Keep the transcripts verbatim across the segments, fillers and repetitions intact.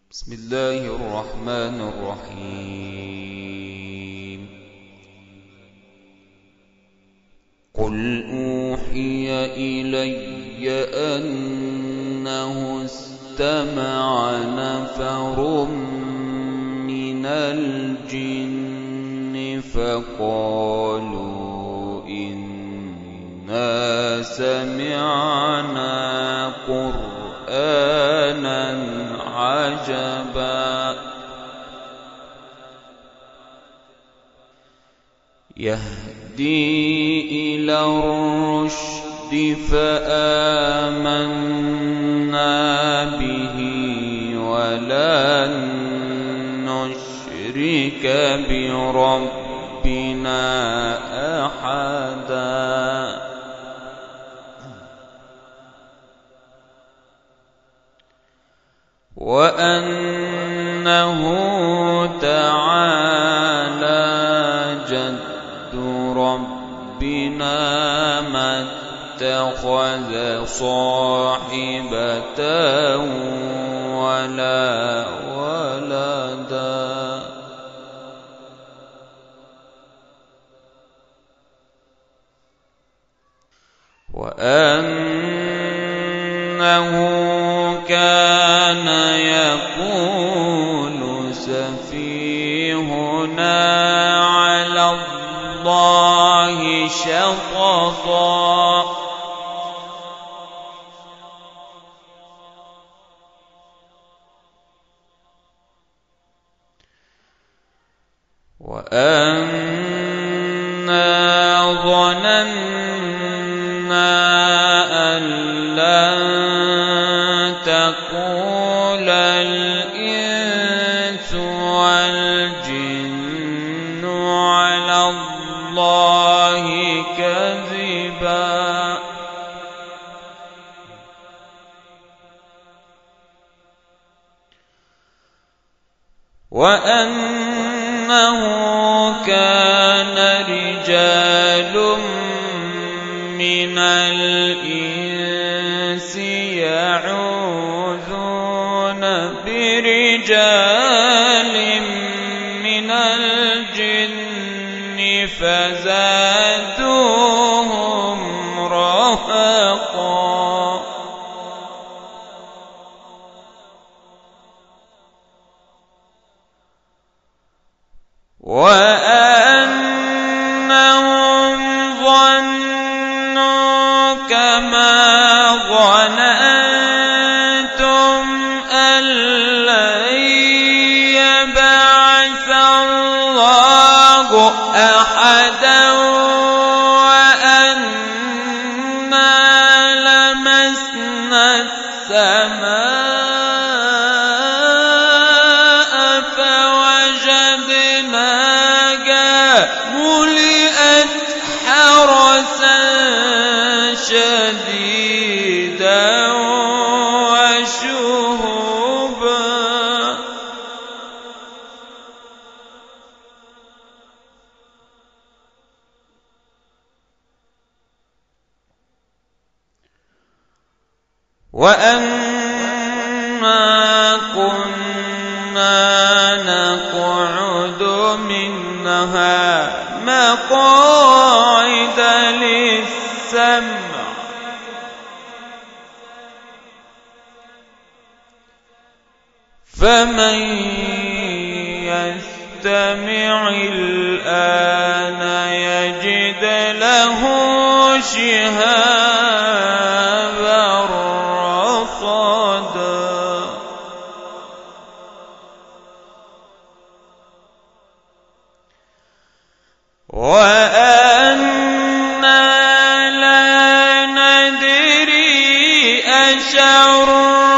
بسم الله الرحمن الرحيم. قل أوحي إلي أنه استمع نفر من الجن فقالوا إنا سمعنا قرآنا عجبا يهدي إلى الرشد فآمنا به ولن نشرك بربنا أحدا. وأنه تعالى جد ربنا ما اتخذ صاحبة ولا ولدا. وأنه كان يقول سفيهنا على الله شططا. وأنا ظننا أن لن تقول الإنس والجن على الله كذبا. وأنه كان رجال من الإنس يعوذون برجال من الجن فزادوهم رهقا. وأنهم ظنوا كما ظننتم أن لن يبعث الله أحدا وأنا لمسنا السماء فوجدناها ملئت حرسا شديدا وشهبا. وأنا كنا نقعد منها مقاعد للسمع فمن يستمع الآن يجد له شهابا رصدا. وأنا لا ندري أشر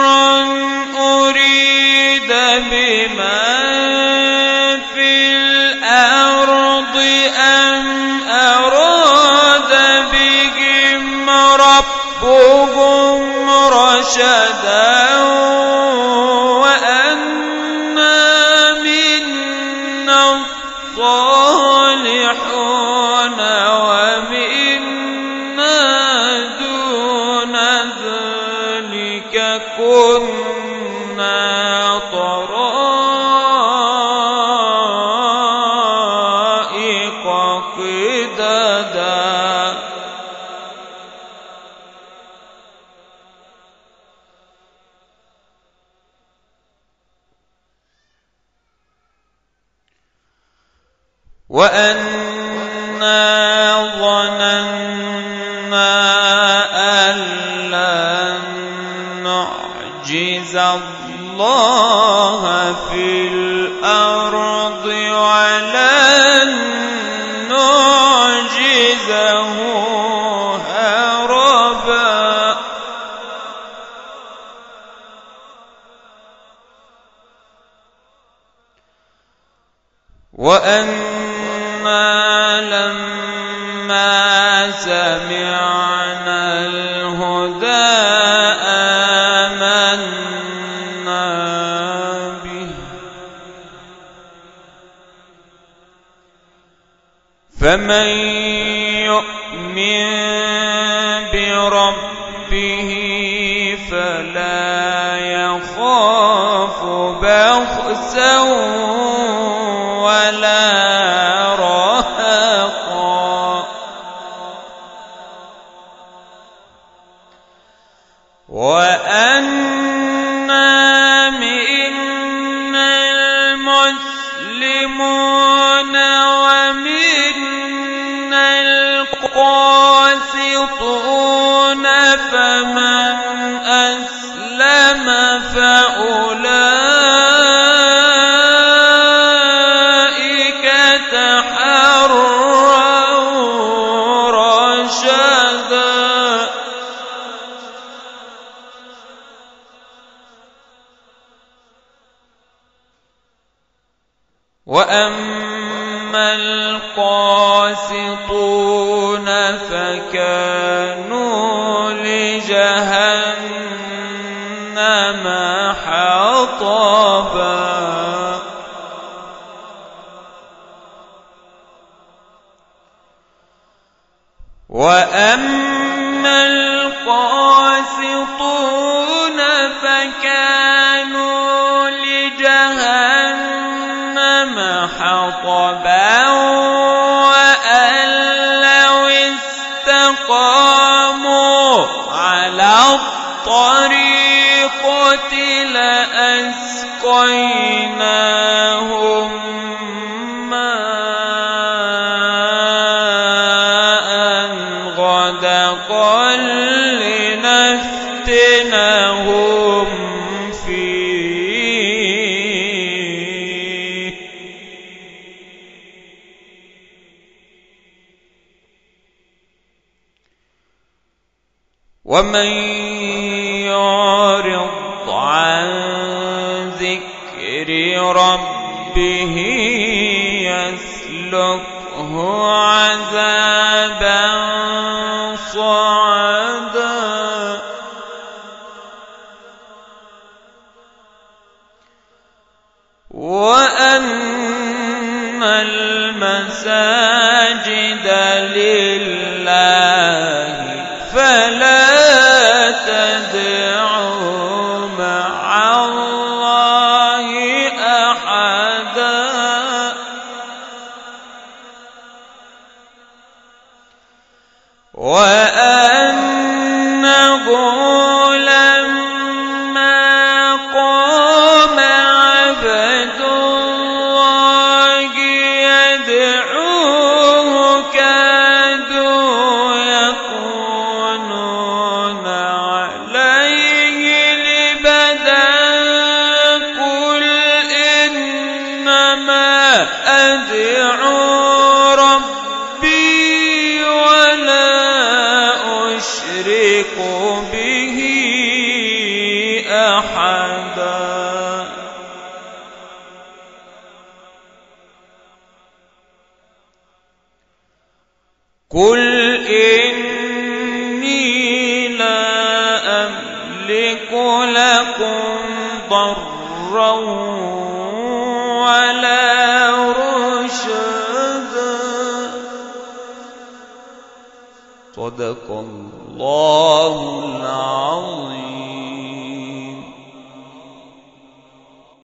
أريد بمن في الأرض أم أراد بهم ربهم رشدا. وأنا منا الصالحون ومنا دون ذلك كنا طريقا وأنا ظننا أن لن نعجز الله في الأرض ولن نعجزه هربا وأنا لما سمعنا الهدى آمنا به فمن يؤمن بربه فلا يخاف بخسا ولا رهقا وأنا منا المسلمون ومنا القاسطون فمن أسلم فأولئك تحروا رشدا وأما القاسطون فكانوا لجهنم حطبا وأما القاسطون فكانوا لجهنم حطبا وأن لو استقاموا على الطريقة لأسقيناهم ماء غدقا لنفتنهم فيه ومن يعرض عن ذكر ربه يسلكه عذابا صعدا وأن المساجد لله فلا تدعوا مع الله أحدا وأنه لما قام عبد الله يدعوه كادوا يكونون عليه لبدا قل إنما أدعو ربي ولا أشرك به أحدا قل إني لا أملك لكم ضرا ولا رشدا صدق الله العظيم.